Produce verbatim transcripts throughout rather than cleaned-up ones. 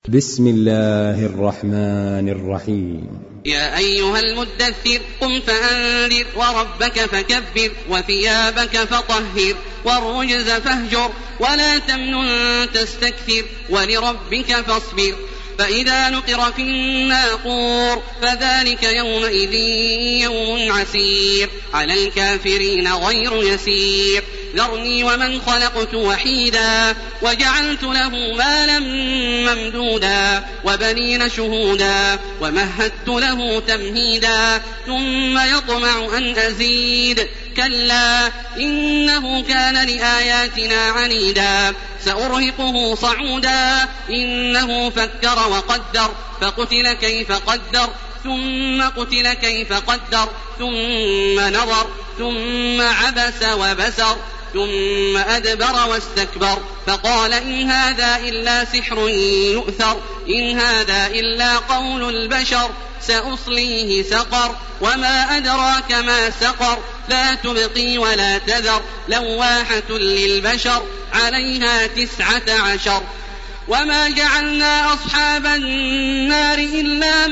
بسم الله الرحمن الرحيم. يا أيها المدثر قم فأنذر وربك فكبر وثيابك فطهر والرجز فاهجر ولا تمنن تستكثر ولربك فاصبر فإذا نقر في الناقور فذلك يومئذ يوم عسير على الكافرين غير يسير ذرني ومن خلقت وحيدا وجعلت له مالا ممدودا وبنين شهودا ومهدت له تمهيدا ثم يطمع أن أزيد كلا إنه كان لآياتنا عنيدا سأرهقه صعودا إنه فكر وقدر فقتل كيف قدر ثم قتل كيف قدر ثم نظر ثم عبس وبسر ثم أدبر واستكبر فقال إن هذا إلا سحر يؤثر إن هذا إلا قول البشر سأصليه سقر وما أدراك ما سقر لا تبقي ولا تذر لواحة للبشر عليها تسعة عشر وما جعلنا أصحاب النار إلا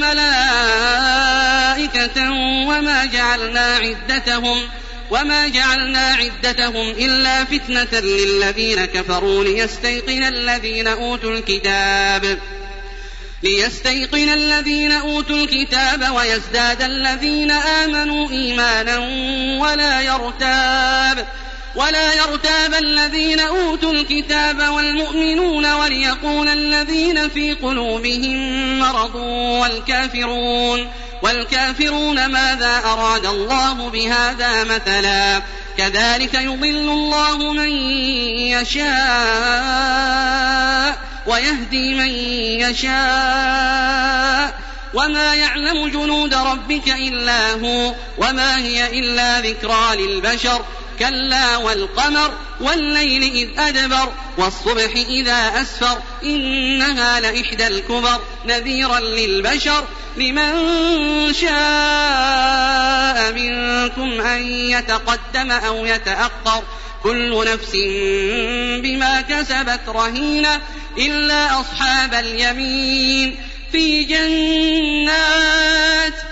ملائكة وما جعلنا عدتهم وما جعلنا عدتهم إلا فتنة للذين كفروا ليستيقن الذين أوتوا الكتاب ليستيقن الذين أوتوا الكتاب ويزداد الذين آمنوا إيمانا ولا يرتاب ولا يرتاب الذين أوتوا الكتاب والمؤمنون وليقول الذين في قلوبهم مرض والكافرون والكافرون ماذا أراد الله بهذا مثلا كذلك يضل الله من يشاء ويهدي من يشاء وما يعلم جنود ربك إلا هو وما هي إلا ذكرى للبشر كلا والقمر والليل إذ أدبر والصبح إذا أسفر إنها لإحدى الكبر نذيرا للبشر لمن شاء منكم أن يتقدم أو يتأخر كل نفس بما كسبت رهينة إلا أصحاب اليمين في جنات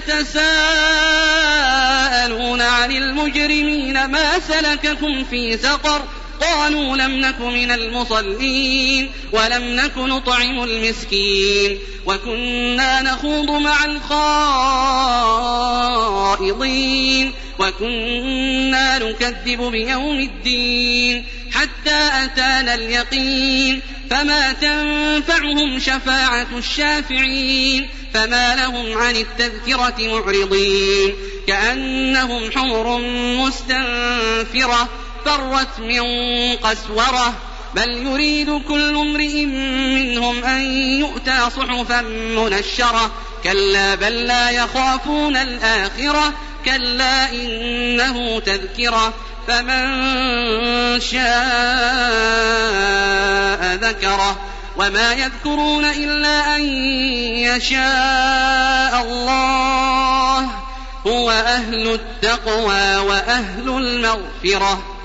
يتساءلون عن المجرمين ما سلككم في سقر قالوا لم نك من المصلين ولم نك نطعم المسكين وكنا نخوض مع الخائضين وكنا نكذب بيوم الدين حتى أتانا اليقين فما تنفعهم شفاعة الشافعين فما لهم عن التذكرة معرضين كأنهم حمر مستنفرة فرت من قسورة بل يريد كل امرئ منهم أن يؤتى صحفا منشرة كلا بل لا يخافون الآخرة كلا إنه تذكرة فمن شاء ذكره وما يذكرون إلا أن يشاء الله هو أهل التقوى وأهل المغفرة.